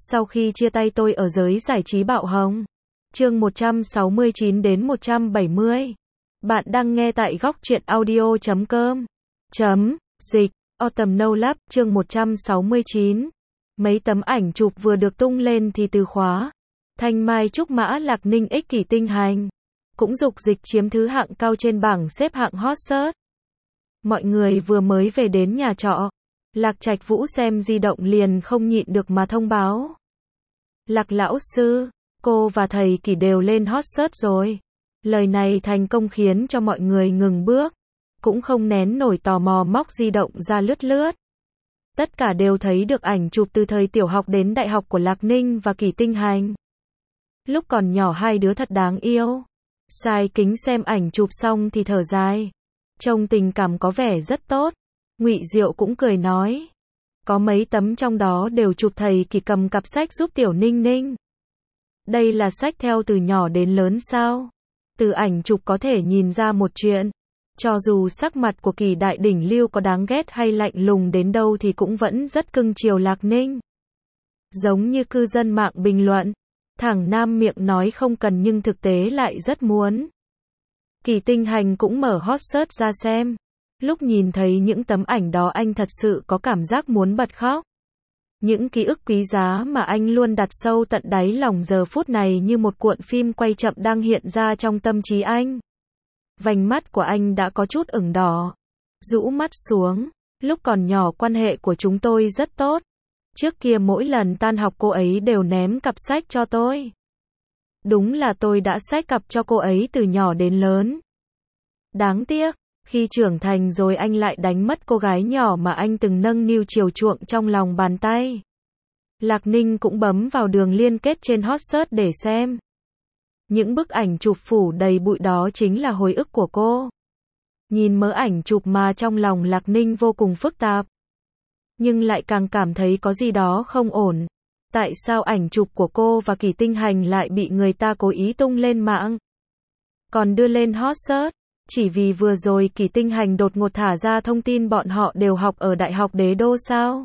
Sau khi chia tay tôi ở giới giải trí bạo hồng. Chương 169 đến 170. Bạn đang nghe tại góc truyện audio.com. Dịch. Autumn No Love, chương 169. Mấy tấm ảnh chụp vừa được tung lên thì từ khóa Thanh Mai Trúc Mã Lạc Ninh ích kỷ tinh hành cũng rục dịch chiếm thứ hạng cao trên bảng xếp hạng hot search. Mọi người vừa mới về đến nhà trọ, Lạc Trạch Vũ xem di động liền không nhịn được mà thông báo. Lạc lão sư, cô và thầy Kỷ đều lên hot search rồi. Lời này thành công khiến cho mọi người ngừng bước, cũng không nén nổi tò mò móc di động ra lướt lướt. Tất cả đều thấy được ảnh chụp từ thời tiểu học đến đại học của Lạc Ninh và Kỷ Tinh Hành. Lúc còn nhỏ hai đứa thật đáng yêu. Sai Kính xem ảnh chụp xong thì thở dài. Trông tình cảm có vẻ rất tốt. Ngụy Diệu cũng cười nói. Có mấy tấm trong đó đều chụp thầy Kỷ cầm cặp sách giúp Tiểu Ninh Ninh. Đây là sách theo từ nhỏ đến lớn sao? Từ ảnh chụp có thể nhìn ra một chuyện. Cho dù sắc mặt của Kỷ đại đỉnh lưu có đáng ghét hay lạnh lùng đến đâu thì cũng vẫn rất cưng chiều Lạc Ninh. Giống như cư dân mạng bình luận. Thằng nam miệng nói không cần nhưng thực tế lại rất muốn. Kỷ Tinh Hành cũng mở hot search ra xem. Lúc nhìn thấy những tấm ảnh đó anh thật sự có cảm giác muốn bật khóc. Những ký ức quý giá mà anh luôn đặt sâu tận đáy lòng giờ phút này như một cuộn phim quay chậm đang hiện ra trong tâm trí anh. Vành mắt của anh đã có chút ửng đỏ. Rũ mắt xuống. Lúc còn nhỏ quan hệ của chúng tôi rất tốt. Trước kia mỗi lần tan học cô ấy đều ném cặp sách cho tôi. Đúng là tôi đã xách cặp cho cô ấy từ nhỏ đến lớn. Đáng tiếc, khi trưởng thành rồi anh lại đánh mất cô gái nhỏ mà anh từng nâng niu chiều chuộng trong lòng bàn tay. Lạc Ninh cũng bấm vào đường liên kết trên hot search để xem. Những bức ảnh chụp phủ đầy bụi đó chính là hồi ức của cô. Nhìn mớ ảnh chụp mà trong lòng Lạc Ninh vô cùng phức tạp. Nhưng lại càng cảm thấy có gì đó không ổn. Tại sao ảnh chụp của cô và Kỷ Tinh Hành lại bị người ta cố ý tung lên mạng? Còn đưa lên hot search, chỉ vì vừa rồi Kỷ Tinh Hành đột ngột thả ra thông tin bọn họ đều học ở Đại học Đế Đô sao?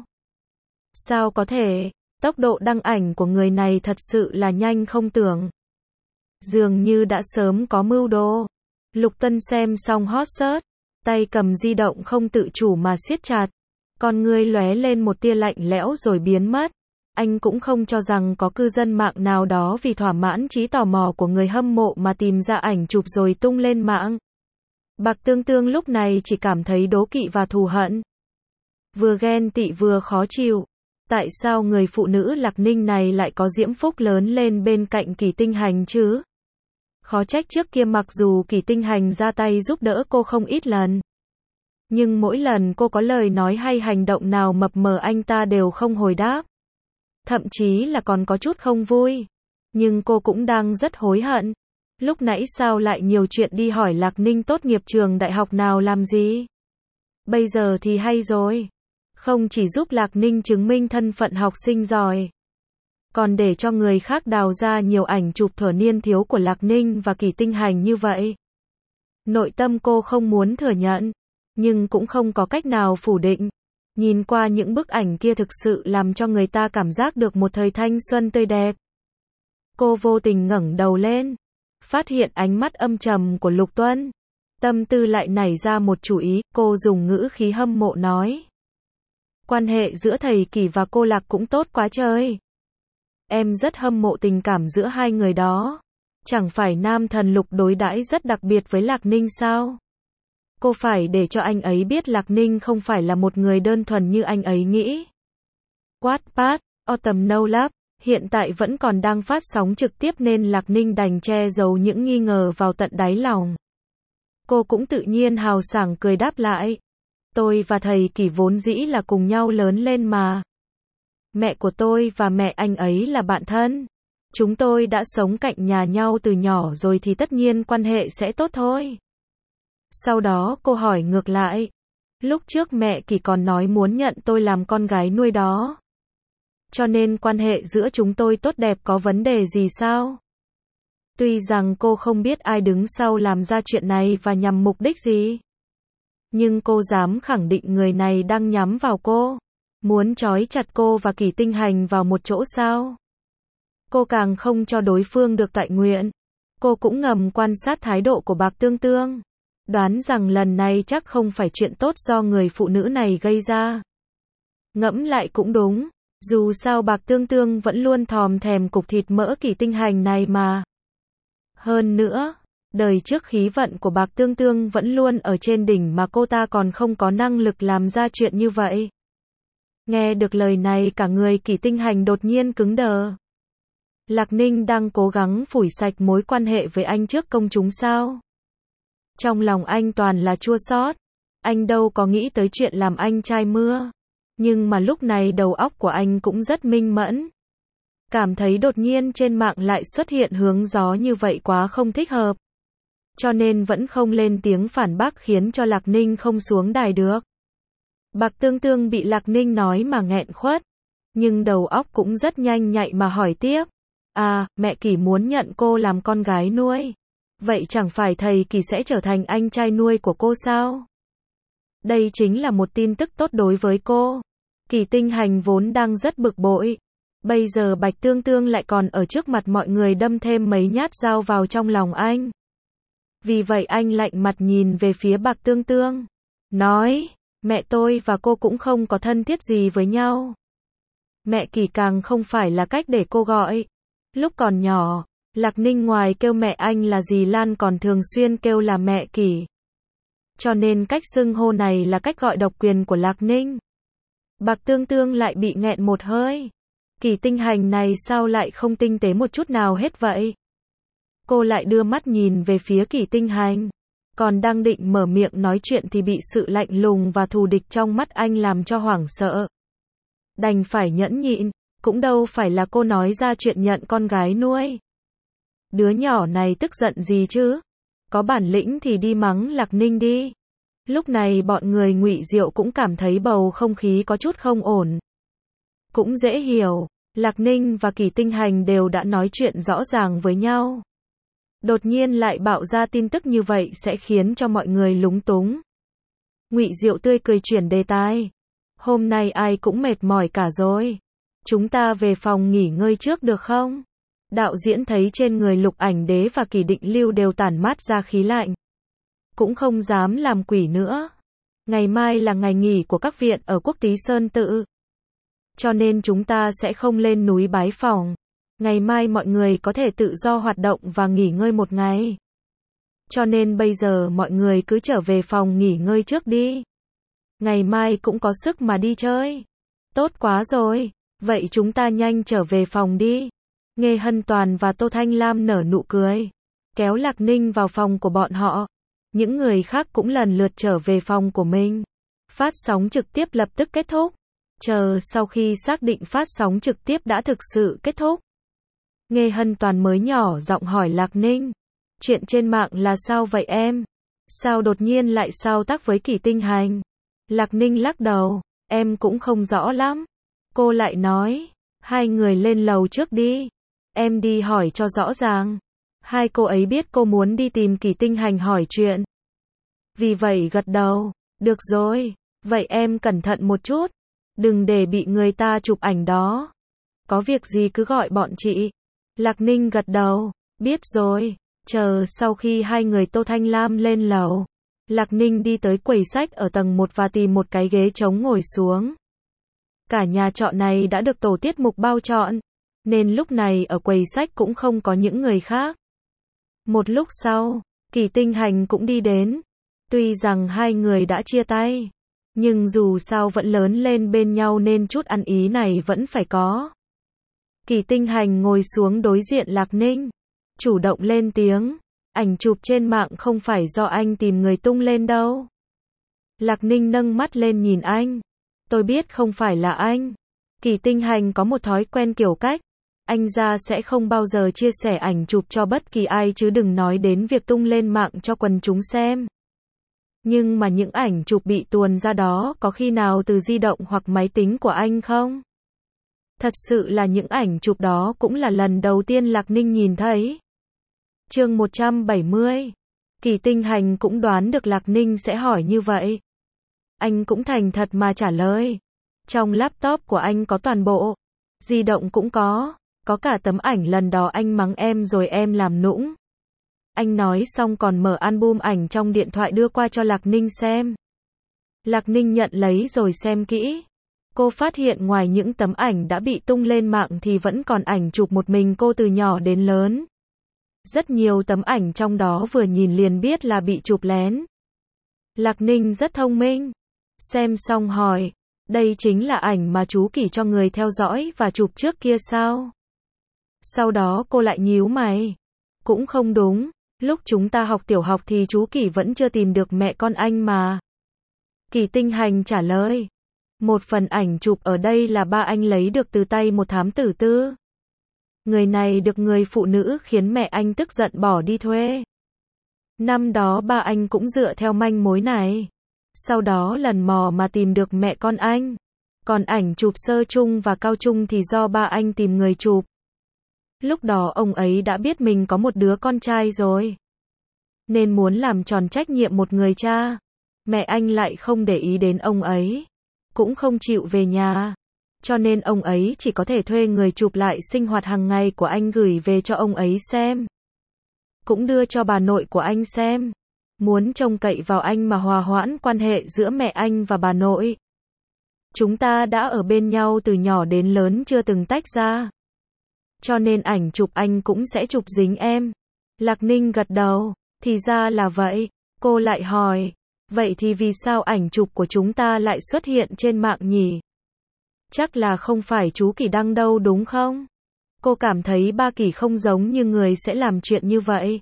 Sao có thể? Tốc độ đăng ảnh của người này thật sự là nhanh không tưởng. Dường như đã sớm có mưu đồ. Lục Tân xem xong hot search, tay cầm di động không tự chủ mà siết chặt. Con ngươi lóe lên một tia lạnh lẽo rồi biến mất. Anh cũng không cho rằng có cư dân mạng nào đó vì thỏa mãn trí tò mò của người hâm mộ mà tìm ra ảnh chụp rồi tung lên mạng. Bạc Tương Tương lúc này chỉ cảm thấy đố kỵ và thù hận. Vừa ghen tị vừa khó chịu. Tại sao người phụ nữ Lạc Ninh này lại có diễm phúc lớn lên bên cạnh Kỷ Tinh Hành chứ? Khó trách trước kia mặc dù Kỷ Tinh Hành ra tay giúp đỡ cô không ít lần. Nhưng mỗi lần cô có lời nói hay hành động nào mập mờ anh ta đều không hồi đáp. Thậm chí là còn có chút không vui. Nhưng cô cũng đang rất hối hận. Lúc nãy sao lại nhiều chuyện đi hỏi Lạc Ninh tốt nghiệp trường đại học nào làm gì? Bây giờ thì hay rồi. Không chỉ giúp Lạc Ninh chứng minh thân phận học sinh giỏi, còn để cho người khác đào ra nhiều ảnh chụp thuở niên thiếu của Lạc Ninh và Kỷ Tinh Hành như vậy. Nội tâm cô không muốn thừa nhận, nhưng cũng không có cách nào phủ định. Nhìn qua những bức ảnh kia thực sự làm cho người ta cảm giác được một thời thanh xuân tươi đẹp. Cô vô tình ngẩng đầu lên, phát hiện ánh mắt âm trầm của Lục Tuân. Tâm tư lại nảy ra một chủ ý, cô dùng ngữ khí hâm mộ nói. Quan hệ giữa thầy Kỷ và cô Lạc cũng tốt quá trời. Em rất hâm mộ tình cảm giữa hai người đó. Chẳng phải nam thần Lục đối đãi rất đặc biệt với Lạc Ninh sao? Cô phải để cho anh ấy biết Lạc Ninh không phải là một người đơn thuần như anh ấy nghĩ. Wattpad, Autumn No Love, hiện tại vẫn còn đang phát sóng trực tiếp nên Lạc Ninh đành che giấu những nghi ngờ vào tận đáy lòng. Cô cũng tự nhiên hào sảng cười đáp lại. Tôi và thầy Kỷ vốn dĩ là cùng nhau lớn lên mà. Mẹ của tôi và mẹ anh ấy là bạn thân. Chúng tôi đã sống cạnh nhà nhau từ nhỏ rồi thì tất nhiên quan hệ sẽ tốt thôi. Sau đó cô hỏi ngược lại. Lúc trước mẹ Kỷ còn nói muốn nhận tôi làm con gái nuôi đó. Cho nên quan hệ giữa chúng tôi tốt đẹp có vấn đề gì sao? Tuy rằng cô không biết ai đứng sau làm ra chuyện này và nhằm mục đích gì. Nhưng cô dám khẳng định người này đang nhắm vào cô. Muốn trói chặt cô và Kỳ Tinh Hành vào một chỗ sao? Cô càng không cho đối phương được tọa nguyện. Cô cũng ngầm quan sát thái độ của Bạc Tương Tương. Đoán rằng lần này chắc không phải chuyện tốt do người phụ nữ này gây ra. Ngẫm lại cũng đúng. Dù sao Bạc Tương Tương vẫn luôn thòm thèm cục thịt mỡ Kỳ Tinh Hành này mà. Hơn nữa, đời trước khí vận của Bạc Tương Tương vẫn luôn ở trên đỉnh mà cô ta còn không có năng lực làm ra chuyện như vậy. Nghe được lời này cả người Kỳ Tinh Hành đột nhiên cứng đờ. Lạc Ninh đang cố gắng phủi sạch mối quan hệ với anh trước công chúng sao? Trong lòng anh toàn là chua xót. Anh đâu có nghĩ tới chuyện làm anh trai mưa. Nhưng mà lúc này đầu óc của anh cũng rất minh mẫn. Cảm thấy đột nhiên trên mạng lại xuất hiện hướng gió như vậy quá không thích hợp. Cho nên vẫn không lên tiếng phản bác khiến cho Lạc Ninh không xuống đài được. Bạc Tương Tương bị Lạc Ninh nói mà nghẹn khuất. Nhưng đầu óc cũng rất nhanh nhạy mà hỏi tiếp. À, mẹ Kỳ muốn nhận cô làm con gái nuôi. Vậy chẳng phải thầy Kỳ sẽ trở thành anh trai nuôi của cô sao? Đây chính là một tin tức tốt đối với cô. Kỳ Tinh Hành vốn đang rất bực bội. Bây giờ Bạch Tương Tương lại còn ở trước mặt mọi người đâm thêm mấy nhát dao vào trong lòng anh. Vì vậy anh lạnh mặt nhìn về phía Bạc Tương Tương. Nói, mẹ tôi và cô cũng không có thân thiết gì với nhau. Mẹ Kỳ càng không phải là cách để cô gọi. Lúc còn nhỏ, Lạc Ninh ngoài kêu mẹ anh là dì Lan còn thường xuyên kêu là mẹ Kỳ. Cho nên cách xưng hô này là cách gọi độc quyền của Lạc Ninh. Bạc Tương Tương lại bị nghẹn một hơi. Kỳ Tinh Hành này sao lại không tinh tế một chút nào hết vậy? Cô lại đưa mắt nhìn về phía Kỳ Tinh Hành. Còn đang định mở miệng nói chuyện thì bị sự lạnh lùng và thù địch trong mắt anh làm cho hoảng sợ. Đành phải nhẫn nhịn, cũng đâu phải là cô nói ra chuyện nhận con gái nuôi. Đứa nhỏ này tức giận gì chứ? Có bản lĩnh thì đi mắng Lạc Ninh đi. Lúc này bọn người Ngụy Diệu cũng cảm thấy bầu không khí có chút không ổn. Cũng dễ hiểu, Lạc Ninh và Kỳ Tinh Hành đều đã nói chuyện rõ ràng với nhau. Đột nhiên lại bạo ra tin tức như vậy sẽ khiến cho mọi người lúng túng. Ngụy Diệu tươi cười chuyển đề tài. Hôm nay ai cũng mệt mỏi cả rồi. Chúng ta về phòng nghỉ ngơi trước được không? Đạo diễn thấy trên người Lục Ảnh Đế và Kỳ Định Lưu đều tản mát ra khí lạnh. Cũng không dám làm quỷ nữa. Ngày mai là ngày nghỉ của các viện ở Quốc Tý Sơn Tự. Cho nên chúng ta sẽ không lên núi bái phỏng. Ngày mai mọi người có thể tự do hoạt động và nghỉ ngơi một ngày. Cho nên bây giờ mọi người cứ trở về phòng nghỉ ngơi trước đi. Ngày mai cũng có sức mà đi chơi. Tốt quá rồi. Vậy chúng ta nhanh trở về phòng đi. Nghê Hân Toàn và Tô Thanh Lam nở nụ cười. Kéo Lạc Ninh vào phòng của bọn họ. Những người khác cũng lần lượt trở về phòng của mình. Phát sóng trực tiếp lập tức kết thúc. Chờ sau khi xác định phát sóng trực tiếp đã thực sự kết thúc. Nghê Hân Toàn mới nhỏ giọng hỏi Lạc Ninh. Chuyện trên mạng là sao vậy em? Sao đột nhiên lại sao tác với Kỳ Tinh Hành? Lạc Ninh lắc đầu. Em cũng không rõ lắm. Cô lại nói. Hai người lên lầu trước đi. Em đi hỏi cho rõ ràng. Hai cô ấy biết cô muốn đi tìm Kỳ Tinh Hành hỏi chuyện. Vì vậy gật đầu. Được rồi. Vậy em cẩn thận một chút. Đừng để bị người ta chụp ảnh đó. Có việc gì cứ gọi bọn chị. Lạc Ninh gật đầu. Biết rồi. Chờ sau khi hai người Tô Thanh Lam lên lầu. Lạc Ninh đi tới quầy sách ở tầng 1 và tìm một cái ghế trống ngồi xuống. Cả nhà trọ này đã được tổ tiết mục bao trọn. Nên lúc này ở quầy sách cũng không có những người khác. Một lúc sau, Kỳ Tinh Hành cũng đi đến. Tuy rằng hai người đã chia tay. Nhưng dù sao vẫn lớn lên bên nhau nên chút ăn ý này vẫn phải có. Kỳ Tinh Hành ngồi xuống đối diện Lạc Ninh. Chủ động lên tiếng. Ảnh chụp trên mạng không phải do anh tìm người tung lên đâu. Lạc Ninh nâng mắt lên nhìn anh. Tôi biết không phải là anh. Kỳ Tinh Hành có một thói quen kiểu cách. Anh ra sẽ không bao giờ chia sẻ ảnh chụp cho bất kỳ ai chứ đừng nói đến việc tung lên mạng cho quần chúng xem. Nhưng mà những ảnh chụp bị tuồn ra đó có khi nào từ di động hoặc máy tính của anh không? Thật sự là những ảnh chụp đó cũng là lần đầu tiên Lạc Ninh nhìn thấy. Chương 170. Kỳ Tinh Hành cũng đoán được Lạc Ninh sẽ hỏi như vậy. Anh cũng thành thật mà trả lời. Trong laptop của anh có toàn bộ. Di động cũng có cả tấm ảnh lần đó anh mắng em rồi em làm nũng. Anh nói xong còn mở album ảnh trong điện thoại đưa qua cho Lạc Ninh xem. Lạc Ninh nhận lấy rồi xem kỹ. Cô phát hiện ngoài những tấm ảnh đã bị tung lên mạng thì vẫn còn ảnh chụp một mình cô từ nhỏ đến lớn. Rất nhiều tấm ảnh trong đó vừa nhìn liền biết là bị chụp lén. Lạc Ninh rất thông minh. Xem xong hỏi, đây chính là ảnh mà chú Kỳ cho người theo dõi và chụp trước kia sao? Sau đó cô lại nhíu mày. Cũng không đúng, lúc chúng ta học tiểu học thì chú Kỳ vẫn chưa tìm được mẹ con anh mà. Kỳ Tinh Hành trả lời. Một phần ảnh chụp ở đây là ba anh lấy được từ tay một thám tử tư. Người này được người phụ nữ khiến mẹ anh tức giận bỏ đi thuê. Năm đó ba anh cũng dựa theo manh mối này. Sau đó lần mò mà tìm được mẹ con anh. Còn ảnh chụp sơ trung và cao trung thì do ba anh tìm người chụp. Lúc đó ông ấy đã biết mình có một đứa con trai rồi. Nên muốn làm tròn trách nhiệm một người cha. Mẹ anh lại không để ý đến ông ấy. Cũng không chịu về nhà. Cho nên ông ấy chỉ có thể thuê người chụp lại sinh hoạt hàng ngày của anh gửi về cho ông ấy xem. Cũng đưa cho bà nội của anh xem. Muốn trông cậy vào anh mà hòa hoãn quan hệ giữa mẹ anh và bà nội. Chúng ta đã ở bên nhau từ nhỏ đến lớn chưa từng tách ra. Cho nên ảnh chụp anh cũng sẽ chụp dính em. Lạc Ninh gật đầu. Thì ra là vậy. Cô lại hỏi. Vậy thì vì sao ảnh chụp của chúng ta lại xuất hiện trên mạng nhỉ? Chắc là không phải chú Kỳ đăng đâu đúng không? Cô cảm thấy ba Kỳ không giống như người sẽ làm chuyện như vậy.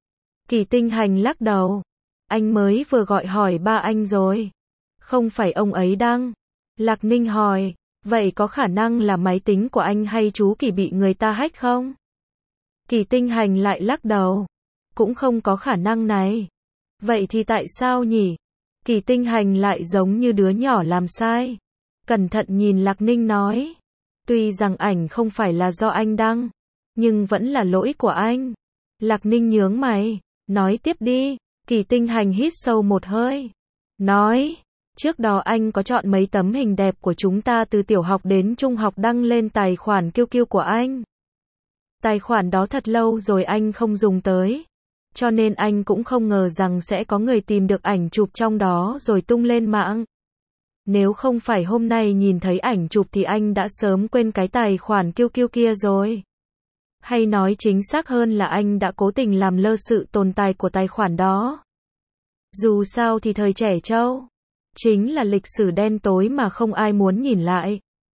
Kỳ Tinh Hành lắc đầu. Anh mới vừa gọi hỏi ba anh rồi. Không phải ông ấy đăng. Lạc Ninh hỏi. Vậy có khả năng là máy tính của anh hay chú Kỳ bị người ta hack không? Kỳ Tinh Hành lại lắc đầu. Cũng không có khả năng này. Vậy thì tại sao nhỉ? Kỳ Tinh Hành lại giống như đứa nhỏ làm sai. Cẩn thận nhìn Lạc Ninh nói. Tuy rằng ảnh không phải là do anh đăng, nhưng vẫn là lỗi của anh. Lạc Ninh nhướng mày. Nói tiếp đi. Kỳ Tinh Hành hít sâu một hơi. Nói. Trước đó anh có chọn mấy tấm hình đẹp của chúng ta từ tiểu học đến trung học đăng lên tài khoản QQ của anh. Tài khoản đó thật lâu rồi anh không dùng tới. Cho nên anh cũng không ngờ rằng sẽ có người tìm được ảnh chụp trong đó rồi tung lên mạng. Nếu không phải hôm nay nhìn thấy ảnh chụp thì anh đã sớm quên cái tài khoản QQ kia rồi. Hay nói chính xác hơn là anh đã cố tình làm lơ sự tồn tại của tài khoản đó. Dù sao thì thời trẻ trâu, chính là lịch sử đen tối mà không ai muốn nhìn lại.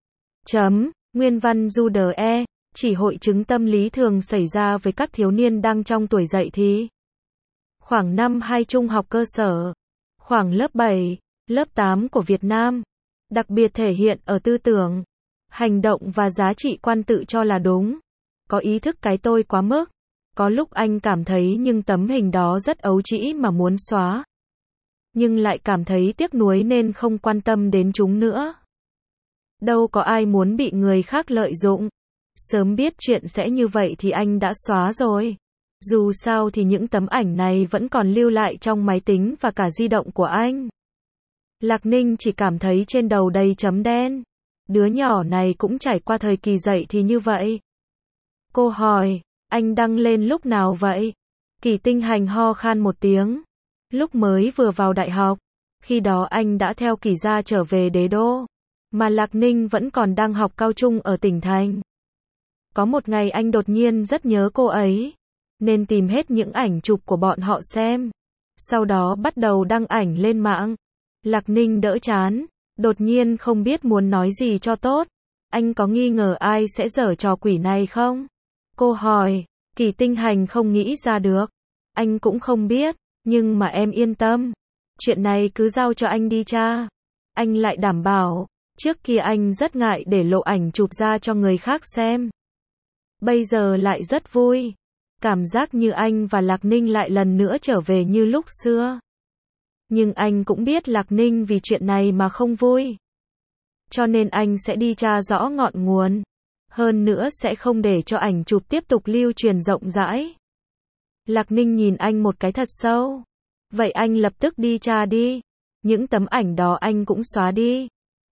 Nguyên văn JUDE, chỉ hội chứng tâm lý thường xảy ra với các thiếu niên đang trong tuổi dậy thì. Khoảng năm 2 trung học cơ sở, khoảng lớp 7, lớp 8 của Việt Nam, đặc biệt thể hiện ở tư tưởng, hành động và giá trị quan tự cho là đúng. Có ý thức cái tôi quá mức. Có lúc anh cảm thấy những tấm hình đó rất ấu trĩ mà muốn xóa. Nhưng lại cảm thấy tiếc nuối nên không quan tâm đến chúng nữa. Đâu có ai muốn bị người khác lợi dụng. Sớm biết chuyện sẽ như vậy thì anh đã xóa rồi. Dù sao thì những tấm ảnh này vẫn còn lưu lại trong máy tính và cả di động của anh. Lạc Ninh chỉ cảm thấy trên đầu đầy chấm đen. Đứa nhỏ này cũng trải qua thời kỳ dậy thì như vậy. Cô hỏi, anh đăng lên lúc nào vậy? Kỳ Tinh Hành ho khan một tiếng. Lúc mới vừa vào đại học. Khi đó anh đã theo Kỳ gia trở về đế đô. Mà Lạc Ninh vẫn còn đang học cao trung ở tỉnh thành. Có một ngày anh đột nhiên rất nhớ cô ấy. Nên tìm hết những ảnh chụp của bọn họ xem. Sau đó bắt đầu đăng ảnh lên mạng. Lạc Ninh đỡ chán. Đột nhiên không biết muốn nói gì cho tốt. Anh có nghi ngờ ai sẽ giở trò quỷ này không? Cô hỏi. Kỳ Tinh Hành không nghĩ ra được. Anh cũng không biết. Nhưng mà em yên tâm. Chuyện này cứ giao cho anh đi cha. Anh lại đảm bảo. Trước kia anh rất ngại để lộ ảnh chụp ra cho người khác xem. Bây giờ lại rất vui. Cảm giác như anh và Lạc Ninh lại lần nữa trở về như lúc xưa. Nhưng anh cũng biết Lạc Ninh vì chuyện này mà không vui. Cho nên anh sẽ đi tra rõ ngọn nguồn. Hơn nữa sẽ không để cho ảnh chụp tiếp tục lưu truyền rộng rãi. Lạc Ninh nhìn anh một cái thật sâu. Vậy anh lập tức đi tra đi. Những tấm ảnh đó anh cũng xóa đi.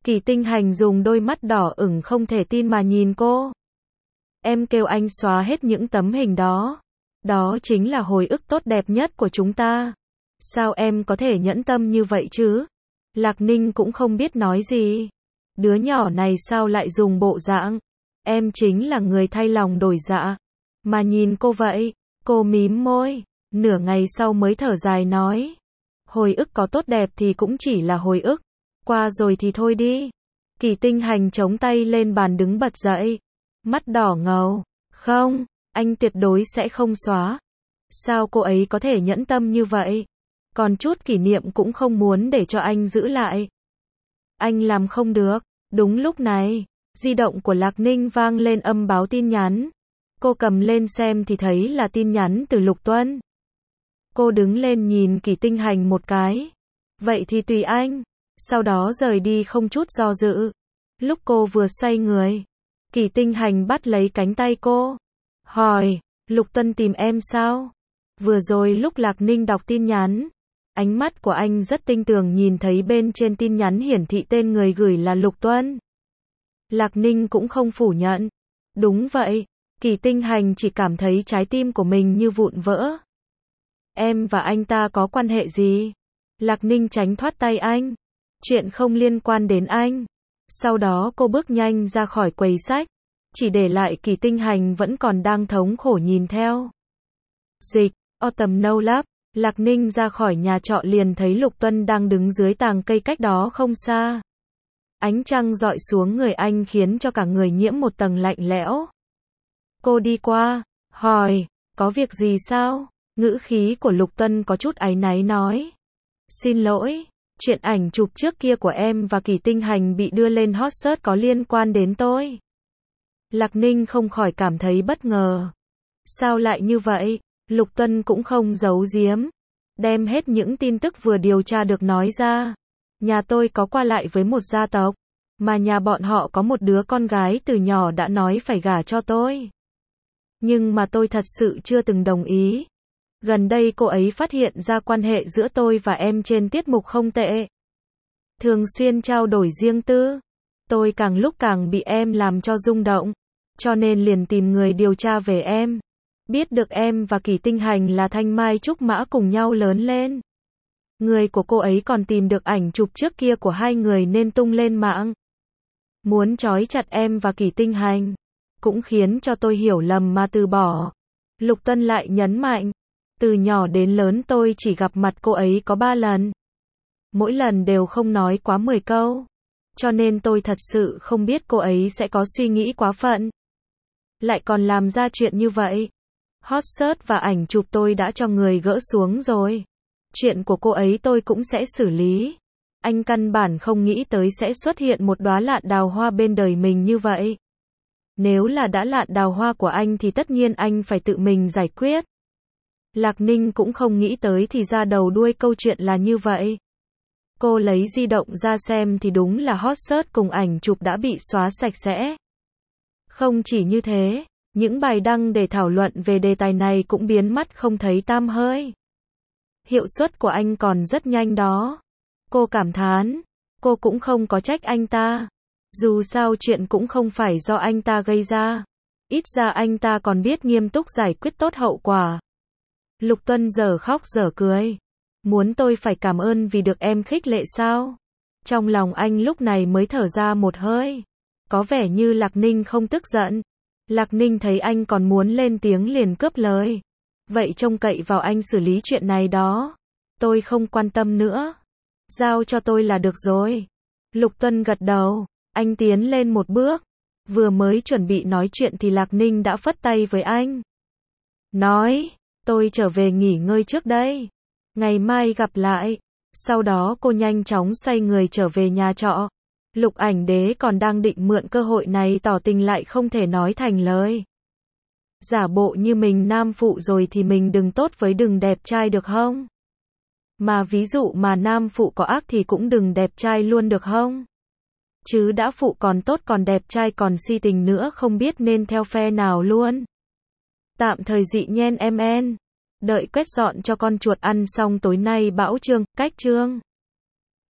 Kỳ Tinh Hành dùng đôi mắt đỏ ửng không thể tin mà nhìn cô. Em kêu anh xóa hết những tấm hình đó. Đó chính là hồi ức tốt đẹp nhất của chúng ta. Sao em có thể nhẫn tâm như vậy chứ? Lạc Ninh cũng không biết nói gì. Đứa nhỏ này sao lại dùng bộ dạng? Em chính là người thay lòng đổi dạ. Mà nhìn cô vậy, cô mím môi, nửa ngày sau mới thở dài nói. Hồi ức có tốt đẹp thì cũng chỉ là hồi ức. Qua rồi thì thôi đi. Kỳ Tinh Hành chống tay lên bàn đứng bật dậy. Mắt đỏ ngầu. Không, anh tuyệt đối sẽ không xóa. Sao cô ấy có thể nhẫn tâm như vậy? Còn chút kỷ niệm cũng không muốn để cho anh giữ lại. Anh làm không được. Đúng lúc này, di động của Lạc Ninh vang lên âm báo tin nhắn. Cô cầm lên xem thì thấy là tin nhắn từ Lục Tuân. Cô đứng lên nhìn Kỳ Tinh Hành một cái. Vậy thì tùy anh. Sau đó rời đi không chút do dự. Lúc cô vừa xoay người, Kỳ Tinh Hành bắt lấy cánh tay cô. Hỏi, Lục Tuân tìm em sao? Vừa rồi lúc Lạc Ninh đọc tin nhắn, ánh mắt của anh rất tinh tường nhìn thấy bên trên tin nhắn hiển thị tên người gửi là Lục Tuân. Lạc Ninh cũng không phủ nhận. Đúng vậy, Kỳ Tinh Hành chỉ cảm thấy trái tim của mình như vụn vỡ. Em và anh ta có quan hệ gì? Lạc Ninh tránh thoát tay anh. Chuyện không liên quan đến anh. Sau đó cô bước nhanh ra khỏi quầy sách, chỉ để lại Kỳ Tinh Hành vẫn còn đang thống khổ nhìn theo. Dịch, Autumn No Lab, Lạc Ninh ra khỏi nhà trọ liền thấy Lục Tuân đang đứng dưới tàng cây cách đó không xa. Ánh trăng rọi xuống người anh khiến cho cả người nhiễm một tầng lạnh lẽo. Cô đi qua, hỏi, có việc gì sao? Ngữ khí của Lục Tuân có chút áy náy nói. Xin lỗi, chuyện ảnh chụp trước kia của em và Kỳ Tinh Hành bị đưa lên hot search có liên quan đến tôi. Lạc Ninh không khỏi cảm thấy bất ngờ. Sao lại như vậy? Lục Tuân cũng không giấu giếm. Đem hết những tin tức vừa điều tra được nói ra. Nhà tôi có qua lại với một gia tộc, mà nhà bọn họ có một đứa con gái từ nhỏ đã nói phải gả cho tôi. Nhưng mà tôi thật sự chưa từng đồng ý. Gần đây cô ấy phát hiện ra quan hệ giữa tôi và em trên tiết mục không tệ. Thường xuyên trao đổi riêng tư. Tôi càng lúc càng bị em làm cho rung động. Cho nên liền tìm người điều tra về em. Biết được em và Kỳ Tinh Hành là thanh mai trúc mã cùng nhau lớn lên. Người của cô ấy còn tìm được ảnh chụp trước kia của hai người nên tung lên mạng. Muốn trói chặt em và Kỳ Tinh Hành. Cũng khiến cho tôi hiểu lầm mà từ bỏ. Lục Tuân lại nhấn mạnh. Từ nhỏ đến lớn tôi chỉ gặp mặt cô ấy có 3 lần. Mỗi lần đều không nói quá 10 câu. Cho nên tôi thật sự không biết cô ấy sẽ có suy nghĩ quá phận. Lại còn làm ra chuyện như vậy. Hot search và ảnh chụp tôi đã cho người gỡ xuống rồi. Chuyện của cô ấy tôi cũng sẽ xử lý. Anh căn bản không nghĩ tới sẽ xuất hiện một đóa lạn đào hoa bên đời mình như vậy. Nếu là đã lạn đào hoa của anh thì tất nhiên anh phải tự mình giải quyết. Lạc Ninh cũng không nghĩ tới thì ra đầu đuôi câu chuyện là như vậy. Cô lấy di động ra xem thì đúng là hot search cùng ảnh chụp đã bị xóa sạch sẽ. Không chỉ như thế, những bài đăng để thảo luận về đề tài này cũng biến mất không thấy tăm hơi. Hiệu suất của anh còn rất nhanh đó. Cô cảm thán, cô cũng không có trách anh ta. Dù sao chuyện cũng không phải do anh ta gây ra. Ít ra anh ta còn biết nghiêm túc giải quyết tốt hậu quả. Lục Tuân giờ khóc giờ cười. Muốn tôi phải cảm ơn vì được em khích lệ sao? Trong lòng anh lúc này mới thở ra một hơi. Có vẻ như Lạc Ninh không tức giận. Lạc Ninh thấy anh còn muốn lên tiếng liền cướp lời. Vậy trông cậy vào anh xử lý chuyện này đó. Tôi không quan tâm nữa. Giao cho tôi là được rồi. Lục Tuân gật đầu. Anh tiến lên một bước. Vừa mới chuẩn bị nói chuyện thì Lạc Ninh đã phất tay với anh. Nói, tôi trở về nghỉ ngơi trước đây. Ngày mai gặp lại. Sau đó cô nhanh chóng xoay người trở về nhà trọ. Lục Ảnh Đế còn đang định mượn cơ hội này tỏ tình lại không thể nói thành lời. Giả bộ như mình nam phụ rồi thì mình đừng tốt với đừng đẹp trai được không? Mà ví dụ mà nam phụ có ác thì cũng đừng đẹp trai luôn được không? Chứ đã phụ còn tốt còn đẹp trai còn si tình nữa không biết nên theo phe nào luôn. Tạm thời dị nhen MN. Đợi quét dọn cho con chuột ăn xong tối nay bão chương, cách chương.